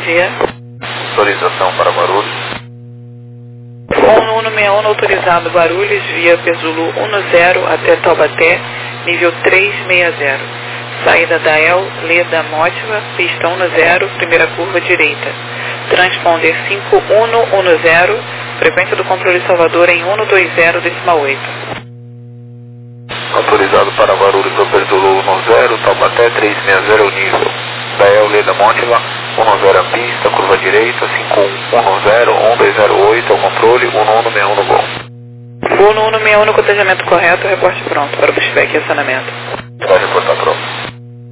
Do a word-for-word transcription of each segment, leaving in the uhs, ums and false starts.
dia. Autorização para Guarulhos. um um seis um autorizado Guarulhos via Pesulu dez até Taubaté, nível trezentos e sessenta. Saída da El Leda Mótiva, pista dez, primeira curva direita. Transponder cinco um um zero, frequência do controle Salvador em cento e vinte, decimal oito. Autorizado para Guarulhos do Pesulu dez, Taubaté trezentos e sessenta o nível. Da El Leda Mótiva, dez a pista, curva direita, cinco um um zero, um dois zero oito, é o controle, um um seis um no gol. um um seis um no cotejamento correto, reporte pronto para o pushback e acionamento. Vai reportar pronto.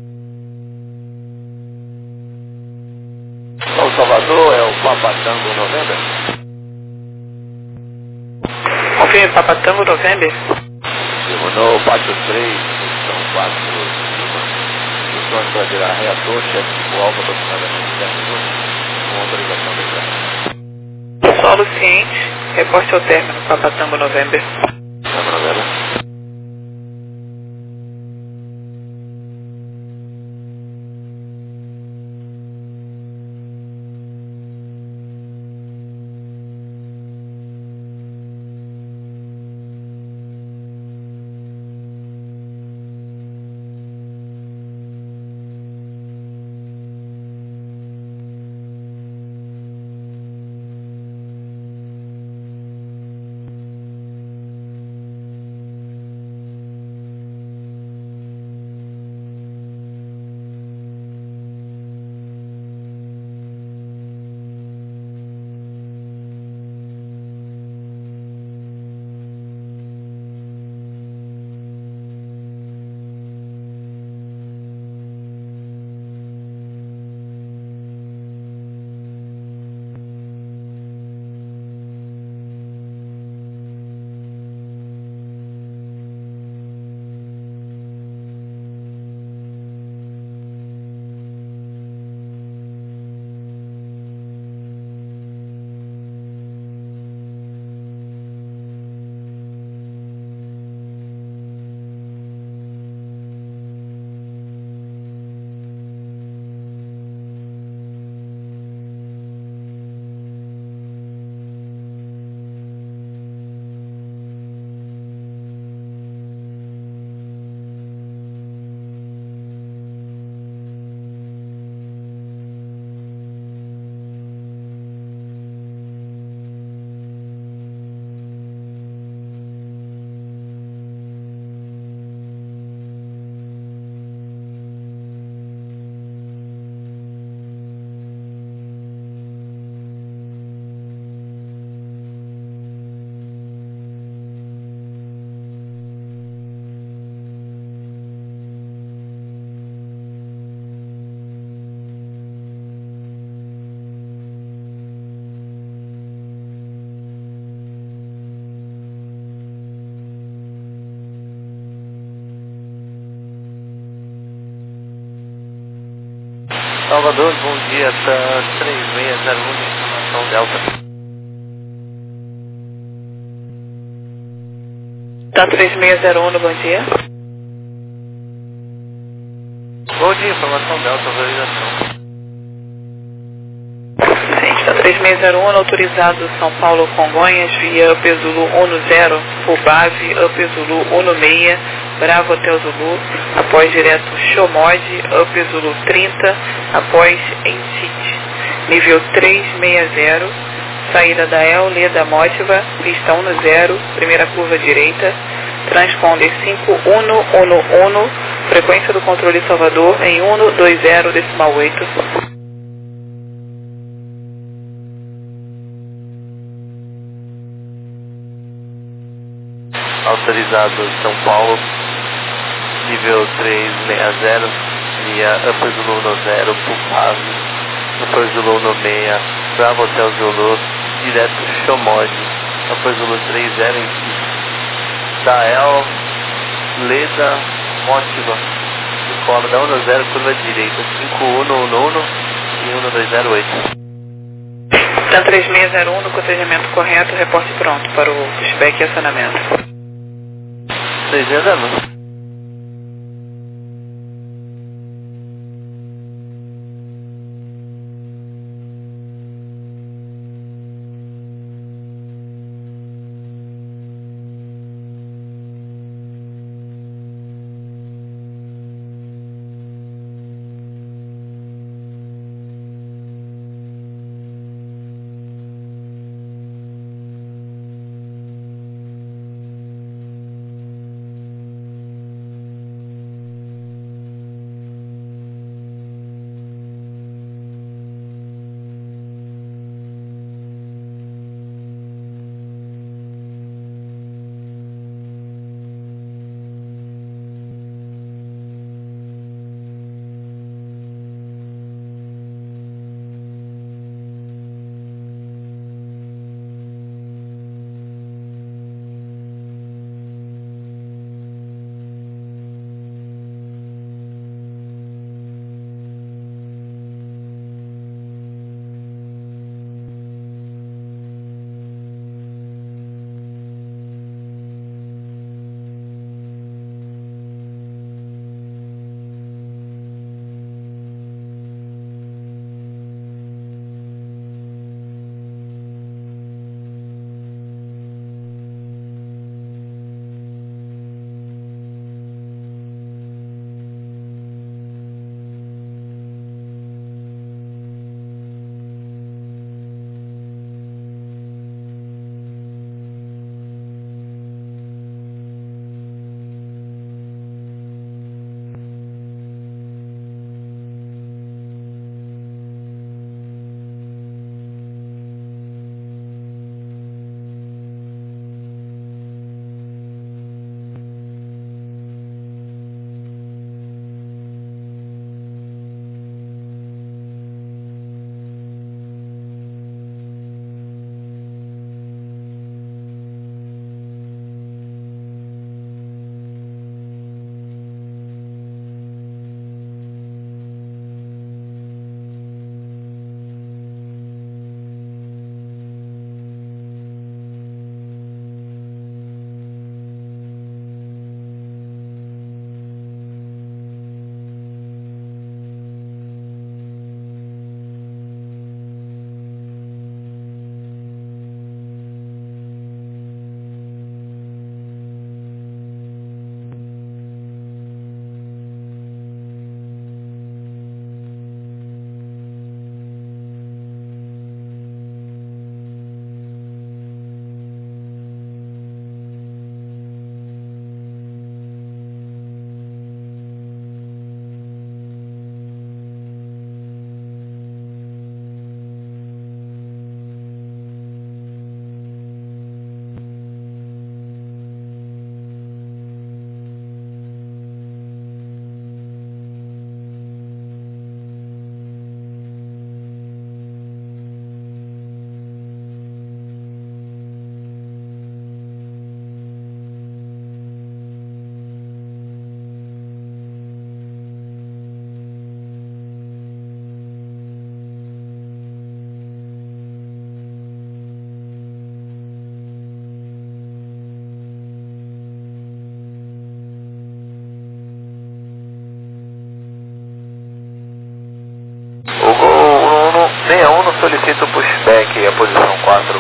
O Salvador é o Papatango November? Confirme Papatango November. No Pátio três, são quatro instruções para virar reator, chefe de voal, aproximadamente dez minutos, com autorização da estrada. Solo ciente, reporte ao término Papatango November. Câmara November. Salvador, bom dia, tá três seis zero um de informação Delta. Tá três seis zero um, bom dia. Bom dia, informação Delta, autorização. Sim, está três seis zero um, autorizado São Paulo Congonhas via Pesulu dez, Fubave, Pesulu dezesseis, Bravo Hotel Zulu, após direto Xomod, Up Zulu trinta, após Entit, nível trezentos e sessenta, saída da El Leda Mótiva, pista dez, primeira curva direita, transponder cinco um um um, frequência do controle Salvador em cento e vinte, decimal oito. Autorizado São Paulo, nível trezentos e sessenta, via Upper Zulu zero, Pupave, Upper Zulu seis, Bravo Hotel Zulu, direto Xomod, Upper Zulu trinta em da El Leda Mótiva, escola da dez, curva direita, cinco um um um e um dois zero oito. Da três seis zero um, no cotejamento correto, reporte pronto para o pushback e acionamento. três seis zero um. solicito pushback, a posição quatro.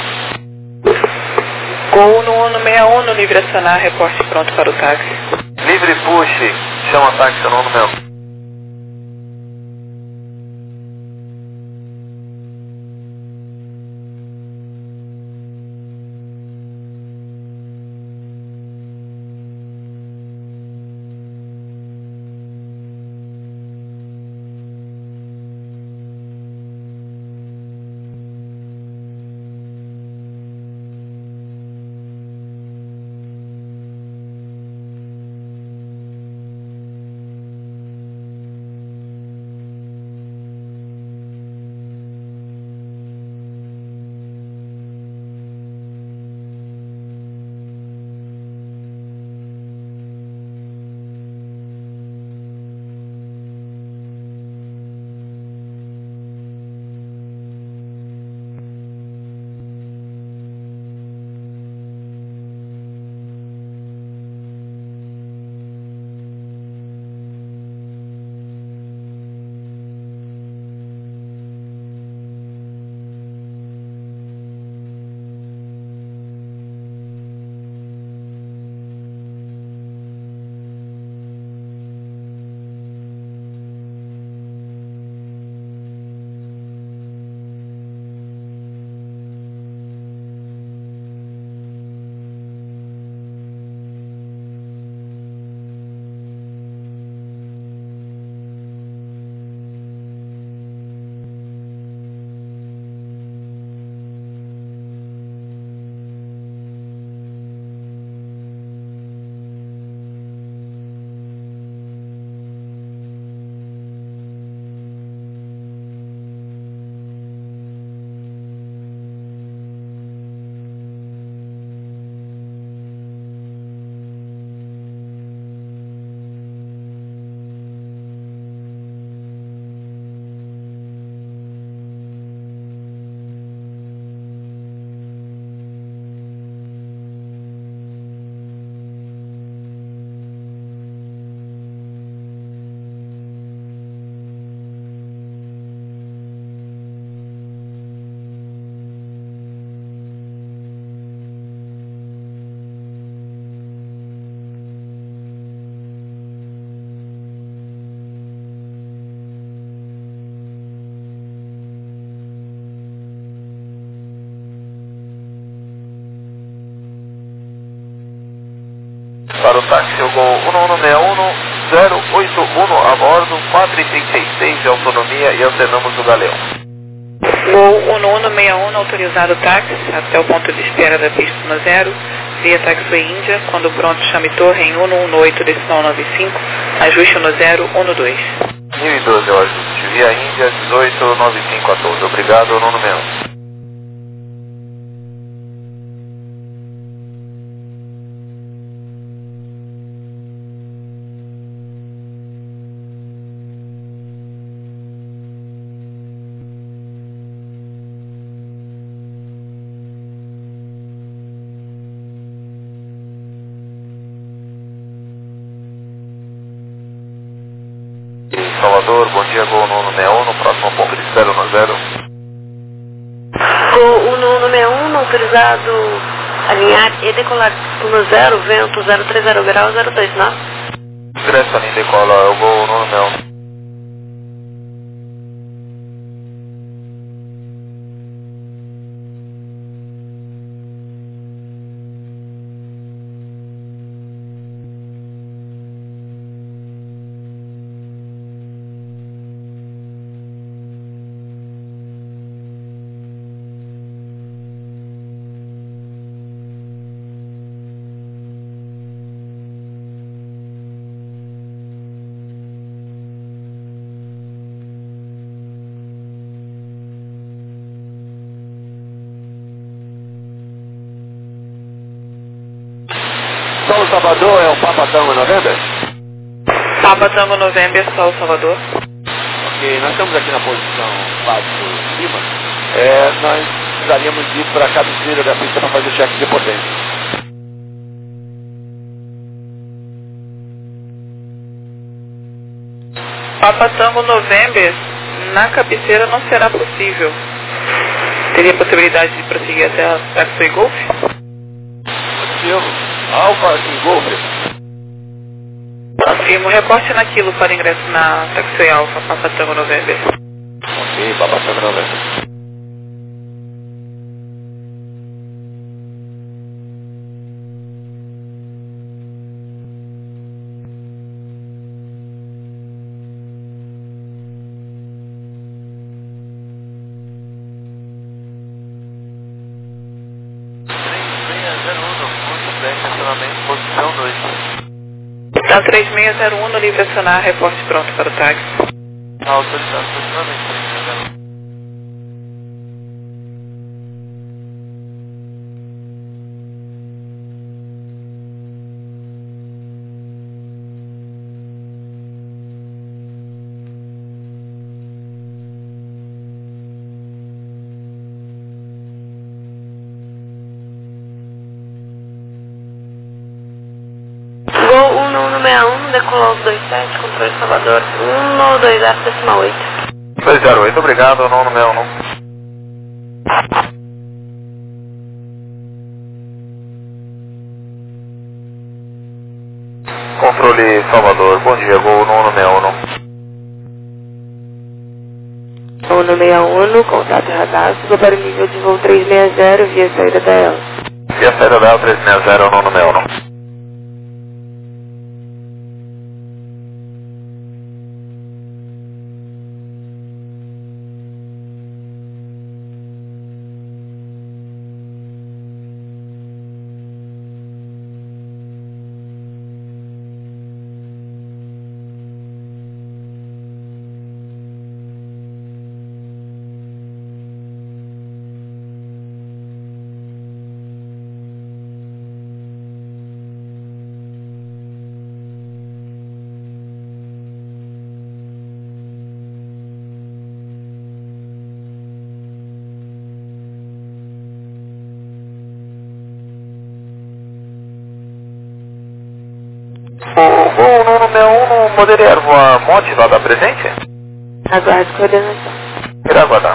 Gol no Uno sessenta e um, no livre acionar, reporte pronto para o táxi. Livre push, chama táxi no Uno sessenta e um. Para o táxi, eu vou um um seis um zero oito um a bordo, quatro e trinta e seis de autonomia e antenamos o Galeão. Gol um um seis um, autorizado táxi, até o ponto de espera da pista um zero, via Taxiway Índia, quando pronto chame torre em um um oito, decimal nove cinco, ajuste um zero um dois. mil e doze, eu ajuste, via Índia dezoito noventa e cinco a doze, obrigado, um um seis um. Salvador, bom dia, Gol no um seis um, no próximo ponto de espera um zero. Gol um um seis um, autorizado alinhar e decolar um zero, vento zero três zero graus, zero dois nove. Ingresso ali, decola, eu vou um um seis um. Sol Salvador é o Papa Tango November? Papa Tango November, Sol Salvador. Ok, nós estamos aqui na posição quatro Lima. É, nós precisaríamos ir para a cabeceira da pista para fazer o cheque de potência. Papa Tango November, na cabeceira não será possível. Teria possibilidade de prosseguir até a Taxway Golf? Positivo. Alfa em Golf. Afirmo, reporte naquilo para ingresso na Taxway Alpha, Papa Tango November. Ok, Papa Tango November. Posição dois. Então, três seis zero um, no livre acionar, reporte pronto para o táxi. Autorizado posicionamento, três seis zero um. Gol um um seis um, decolou dois sete, controle Salvador, um dois zero decimal oito. dois zero oito, obrigado, não no meu não. Controle Salvador, bom dia, Gol um um seis um. um seis um, contato radar, suba para o nível de voo três seis zero, via saída da E L. Via saída da E L três seis zero, um um seis um. O Gol um um seis um não poderia voar monte lá da presente? Aguarde coordenação. Irá aguardar.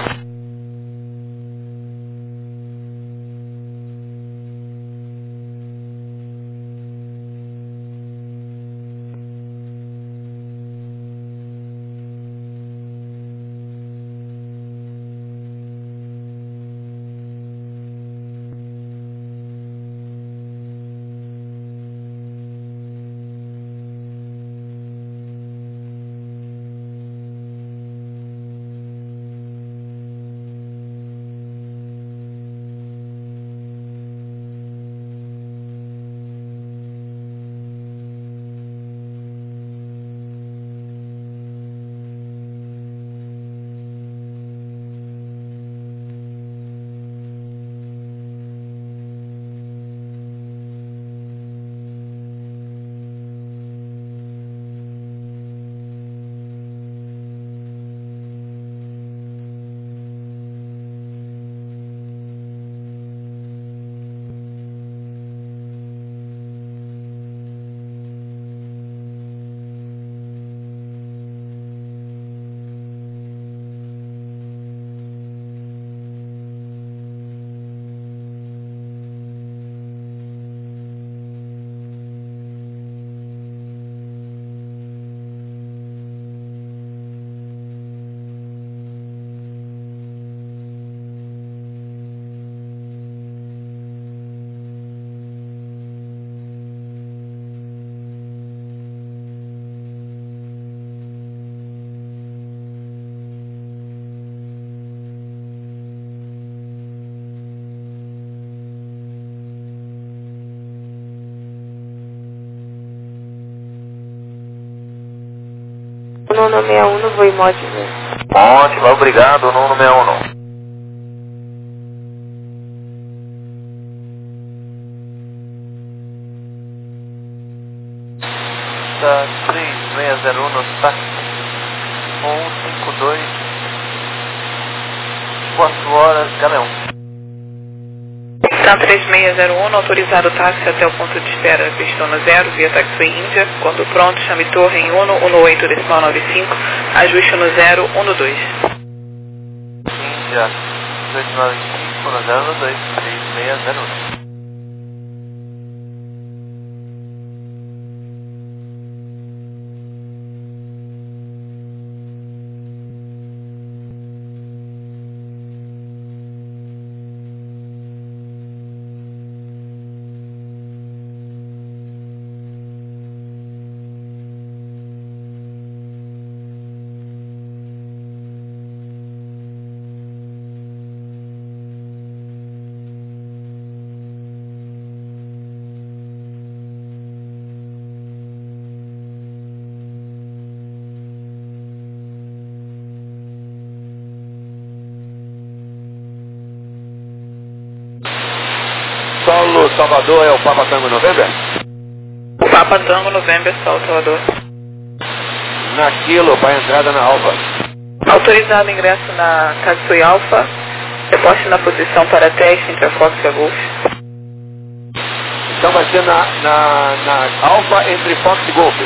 um um seis um no voo Monte. Monte, obrigado, um um seis um. Da três seis zero um no táxi um cinco dois, quatro horas, Galeão. Então, três seis zero um, autorizado o táxi até o ponto de espera Pistono zero, via Taxway Índia. Quando pronto, chame torre em um um oito decimal nove cinco, ajuste no zero um dois. Índia oito nove cinco, um zero dois três seis zero um. Solo Salvador é o Papa Tango November? Papa Tango November, Sol Salvador. Naquilo, para entrada na Alfa. Autorizado ingresso na Taxi Alfa. Reposte na posição para teste entre a Fox e a Golf. Então vai ser na, na, na Alfa entre Fox e Golf.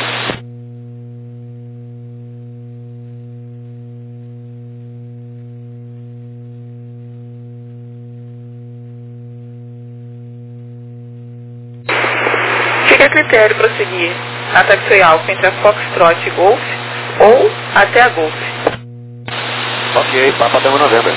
Fica a critério prosseguir a Taxi Alfa entre a Foxtrot e Golf ou até a Golf. Ok, Papa Tango November.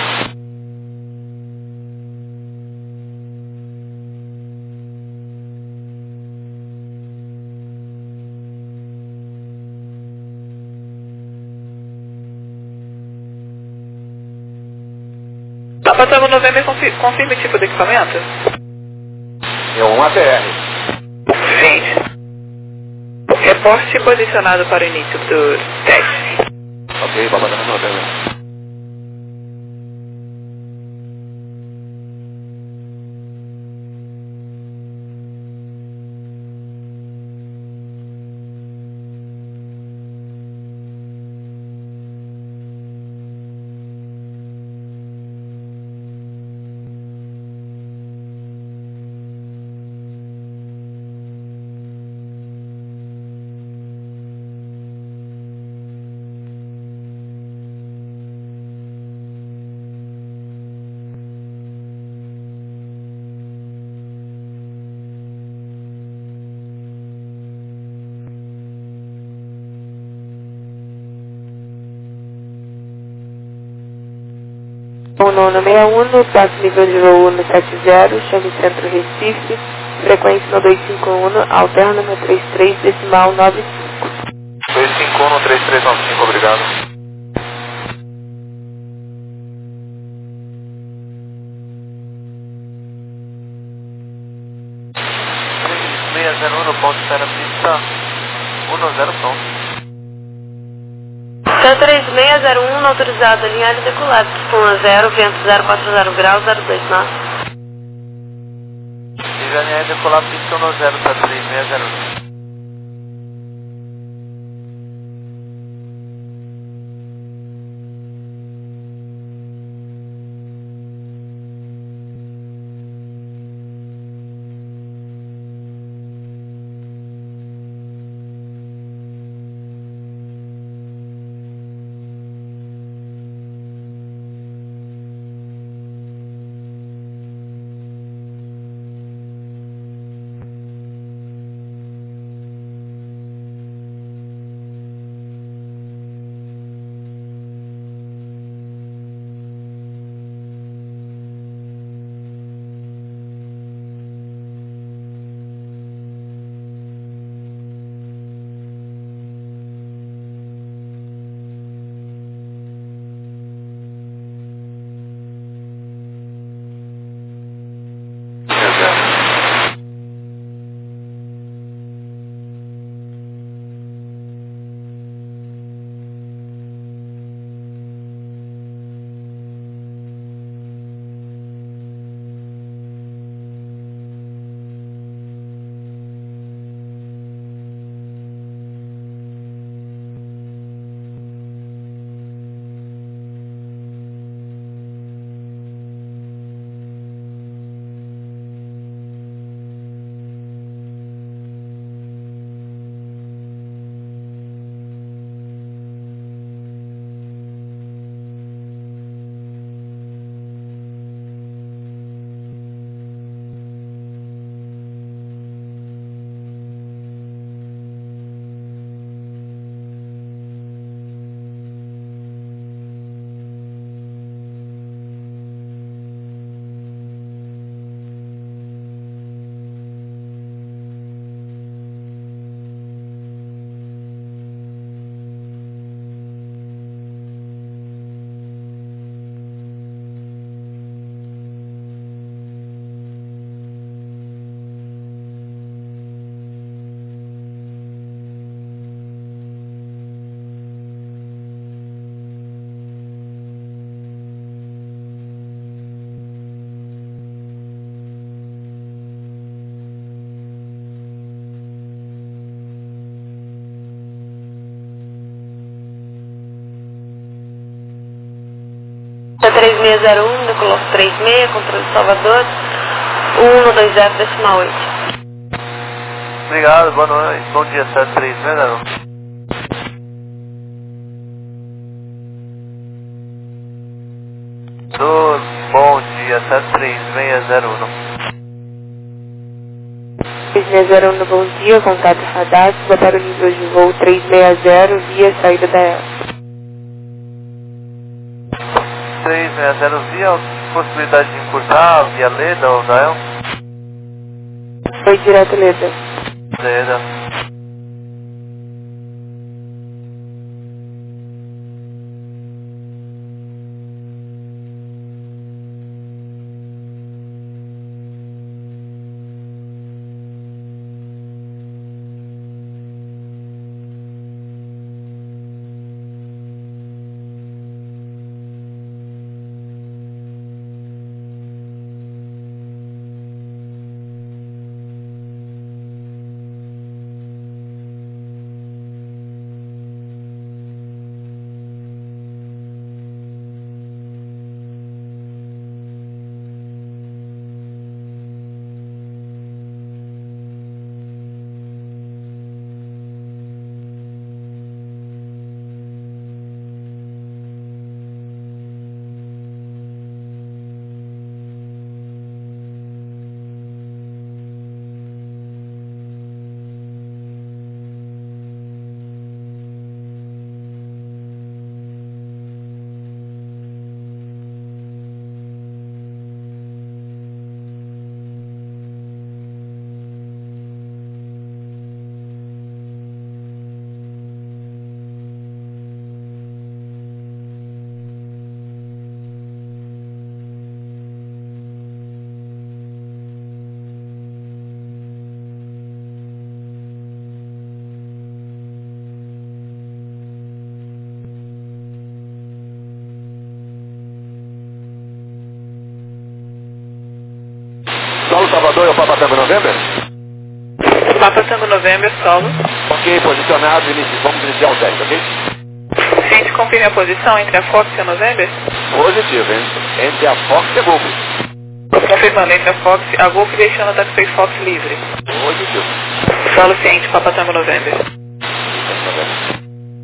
Papa Tango November, confi- confirme o tipo de equipamento? É um A T R. Gente. Reporte posicionado para o início do teste. Ok, Papa Tango November. O nono seis um, passo nível de voo no sete zero, chame Centro Recife, frequência no dois cinco um, alterna no trinta e três, decimal nove cinco. dois cinco um, três três nove cinco, obrigado. três seis zero um no ponto espera pista um zero pronto. C três seis zero um, autorizado, alinhar e decolar, pista um zero, vento zero quatro zero graus, zero dois nove. Nível alinhar e decolar pista um zero para três seis zero um. três seis zero um, decolou três seis, controle de Salvador, um um dois zero, decimal oito. Obrigado, boa noite. Bom dia, sete três seis zero um. Do bom dia, sete três seis zero um. três seis zero um, bom dia, contato radar, suba para o nível de voo três seis zero, via saída da E L. três seis zero, via possibilidade de encurtar via Leda ou da E L? Foi direto, Leda. Leda. Solo Salvador é o Papa Tango November? Papa Tango November, solo. Ok, posicionado, inici... vamos iniciar o teste, ok? Gente, confirme a posição entre a Fox e a November. Positivo, hein? Entre a Fox e a Golf. Confirmando entre a Fox e a Golf, deixando a Taxway Fox livre. Positivo. Solo ciente, Papa Tango November. November.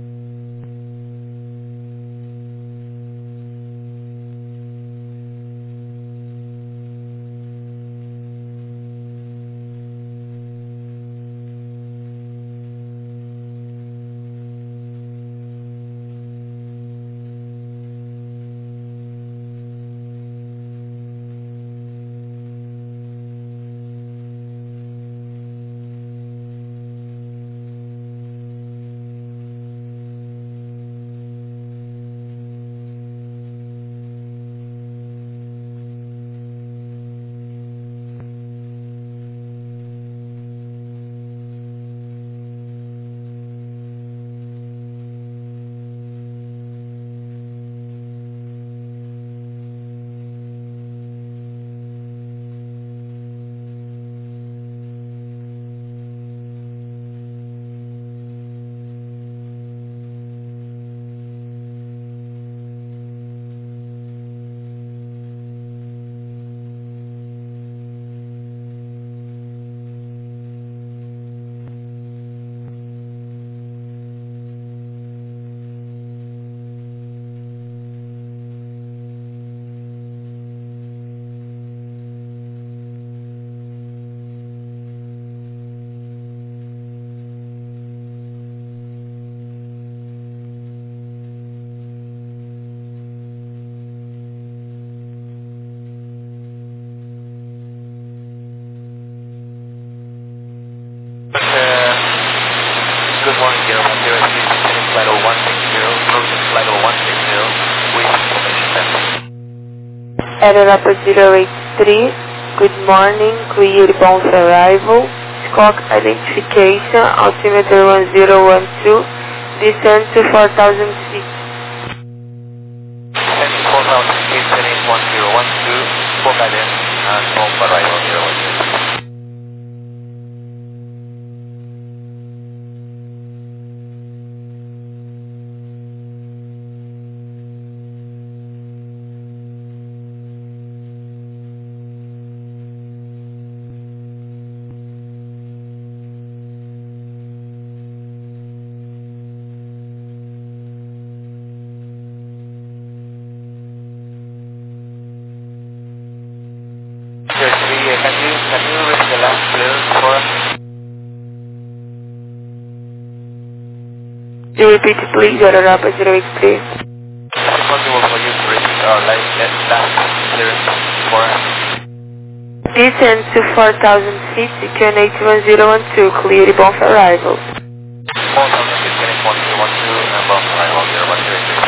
Good morning, Gale one zero three, descending flight oh one six zero, approaching flight oh one six zero, with information center. Aeronaut zero eight three, good morning, clear bound arrival, squawk identification, altimeter one zero one two, descend to four thousand feet. Descend to four thousand feet, setting one zero one two, for guidance, and home for arrival zero one two. Can you read the last clearance for us? Do you repeat please, Europa zero eight three? Is it possible for you to repeat our last clearance for us? Descend to four thousand feet, secure eight one zero one two, clear bound for arrival. four thousand feet, Kenneth one zero one two, and bound for arrival zero one zero three.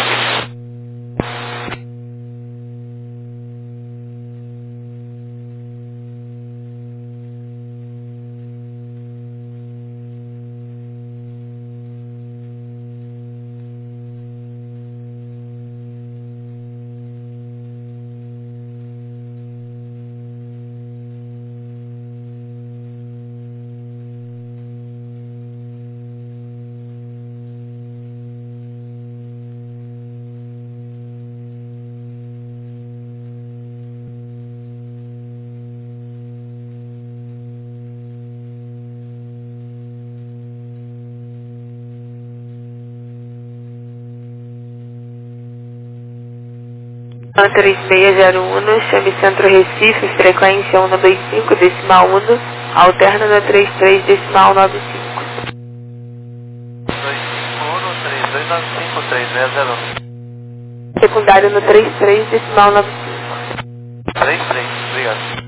três seis zero um, chame Centro Recife, frequência um dois cinco, decimal um, alterna na três três, decimal nove cinco. dois cinco um, três dois nove cinco, três seis zero um. Secundário no três três, decimal nove cinco. três três, obrigado.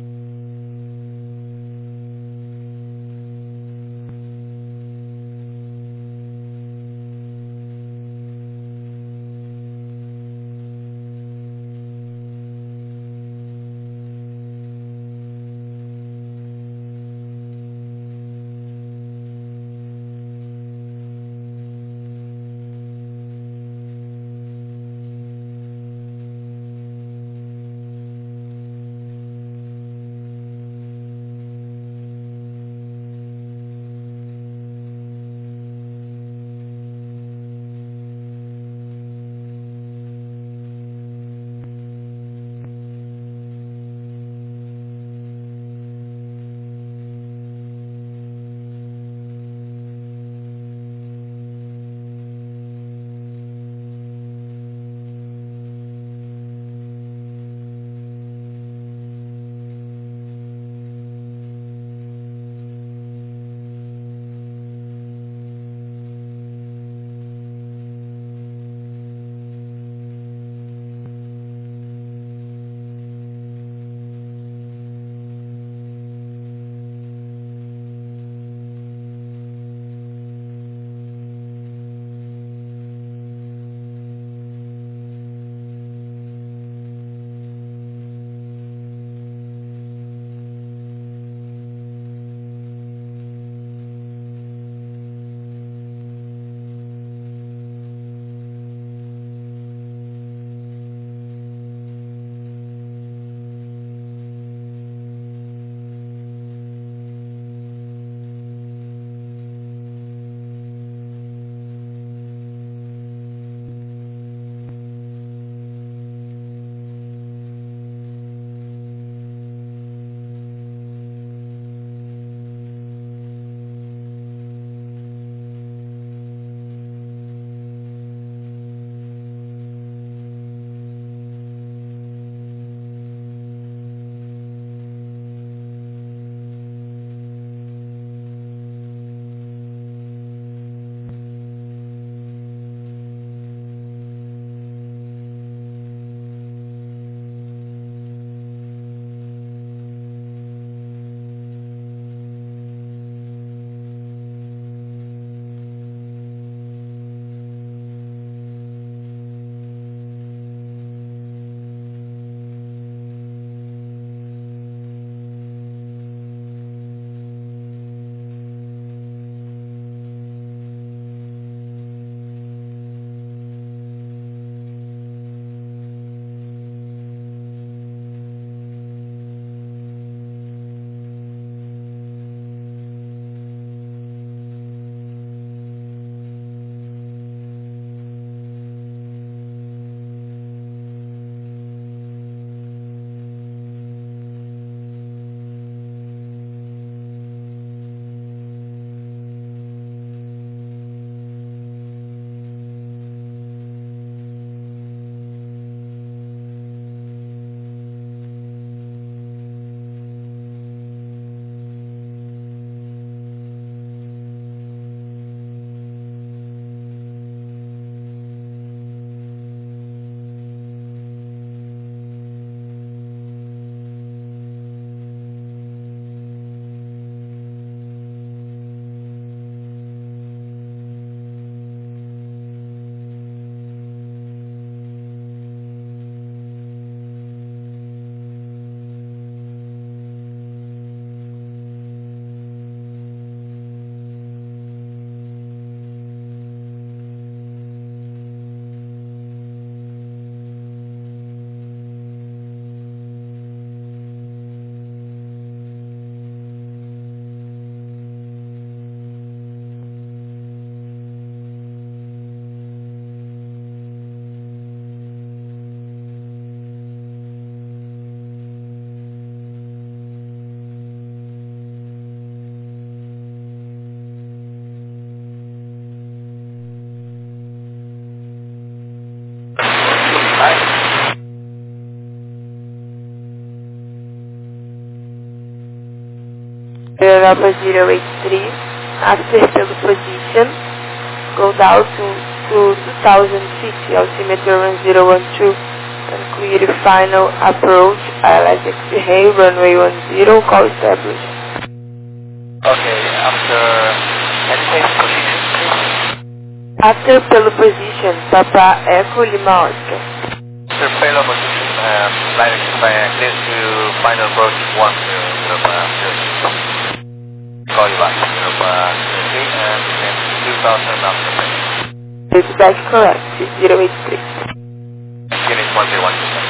Europa zero eight three, after pelo position, go down to, to two thousand feet, altimeter one zero one two, and clear final approach, I L S X-ray, runway one zero, call established. Okay, after any change position, please? After pelo position, Papa Echo Lima Oscar. After payload position, uh, line expire, clear to final approach one zero, Europa zero three. Call you back, Europa zero three, and descend to two thousand after payload. It's back correct, zero eight three. Unit one zero one two.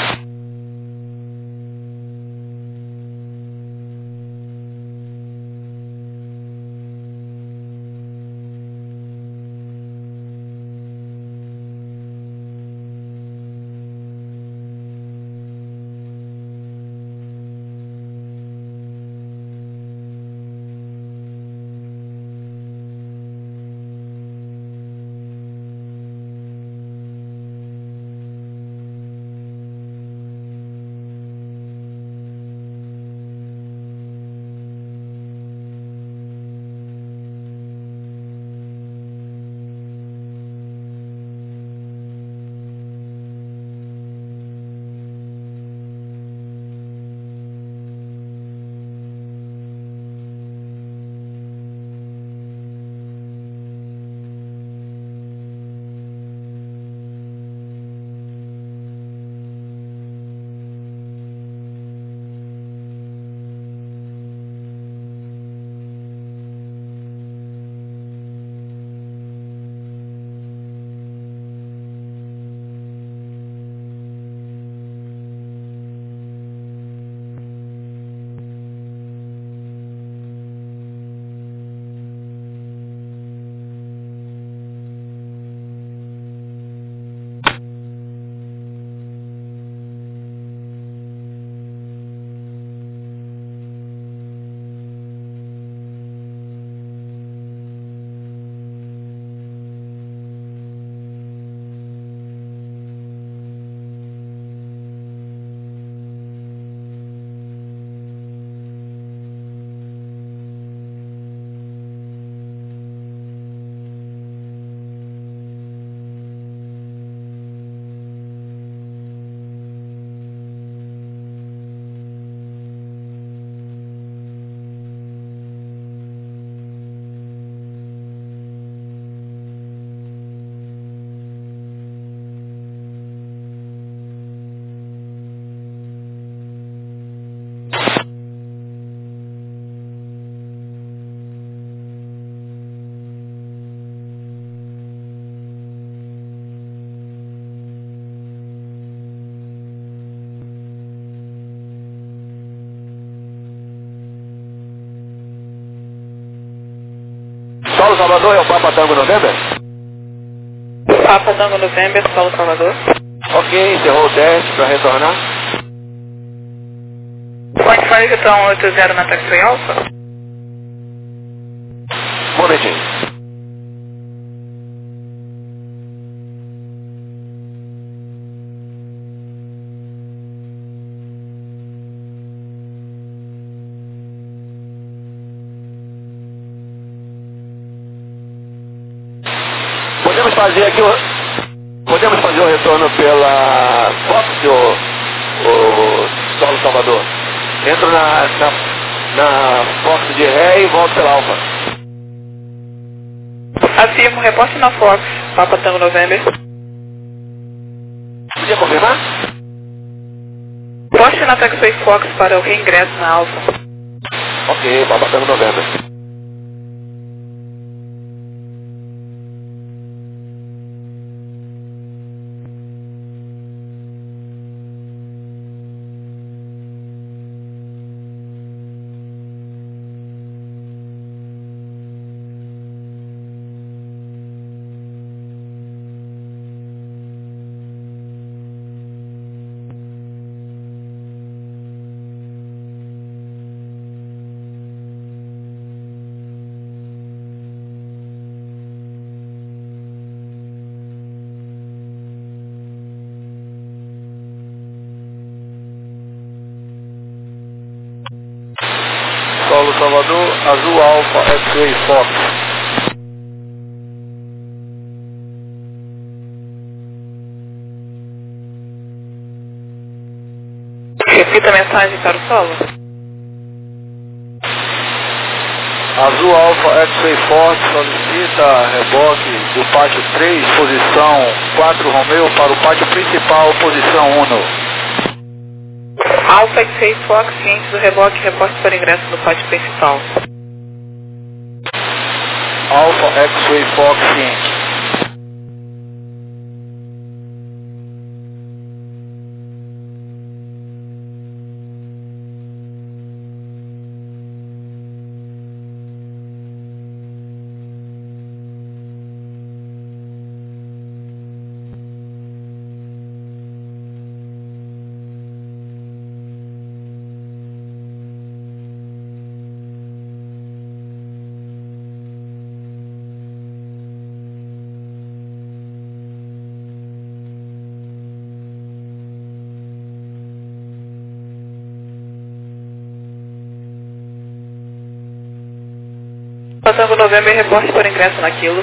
Solo Salvador é o Papa Tango November? Papa Tango November, Solo Salvador. Ok, encerrou o teste para retornar. Point five, então oito zero na taxi alfa. Um momentinho. Podemos fazer aqui o... Podemos fazer o retorno pela Fox, o, o Solo Salvador. Entro na, na, na Fox de ré e volto pela Alfa. Afirmo, reporte na Fox, Papa Tango November. Podia confirmar? Poste na Taxway Fox para o reingresso na Alfa. Ok, Papa Tango November. Salvador, Azul Alfa, X-Ray Fox. Repita a mensagem para o solo. Azul Alfa, X-Ray Fox solicita reboque do pátio três, posição quatro Romeo para o pátio principal, posição um. Alfa X-Ray Fox, ciente do reboque, reporte para ingresso no pátio principal. Alfa X-Ray Fox, ciente. Tango Novembro, reporte para ingresso naquilo.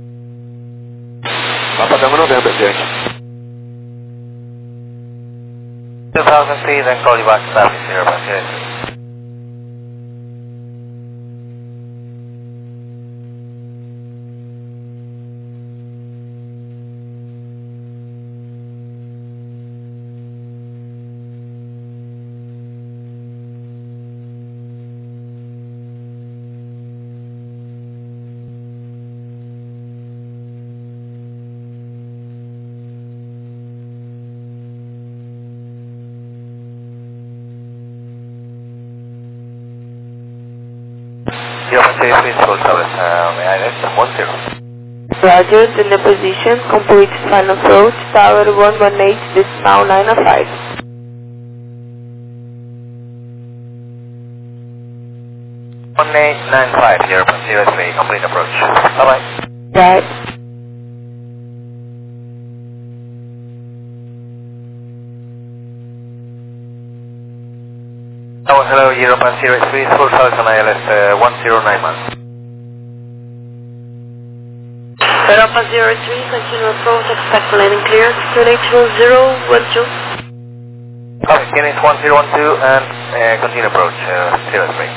Papa Tango Novembro, gente. two thousand feet and call you back to service here, but yes. Roger, in the position, complete final approach, tower one one eight, decimal nine oh five. one eight nine five, zero point zero three, complete approach. Bye bye. Right. Oh, hello, zero point zero three, full Falcon I L S uh, one zero nine months. Europa zero three, continue approach, expect landing clear, Q N H one zero one two. Okay, Q N H one zero one two and uh, continue approach, uh, zero three.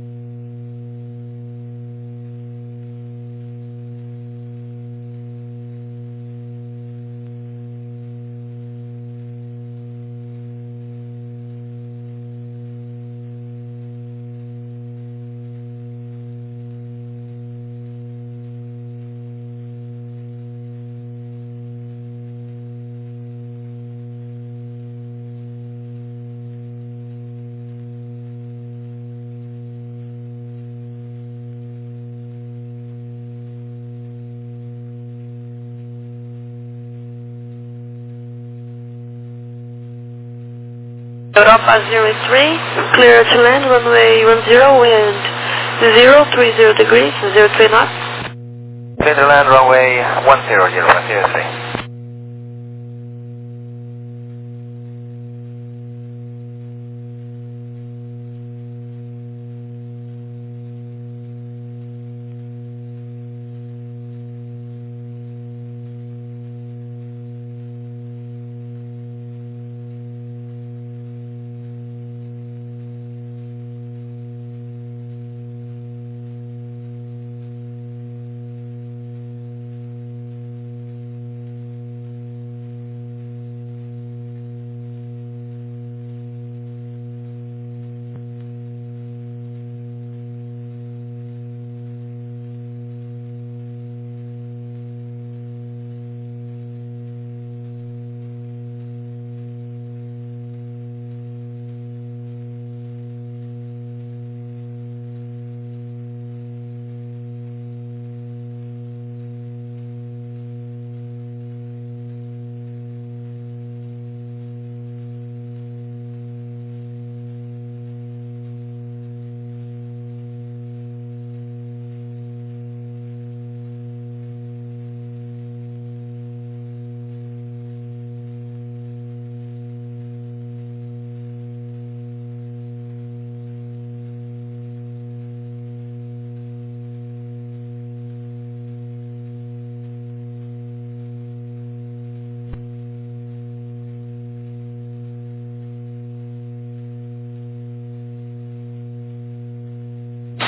Europa zero three, clear to land, runway one zero, wind zero three zero degrees, zero three knots. Clear to land, runway one zero, zero, zero three.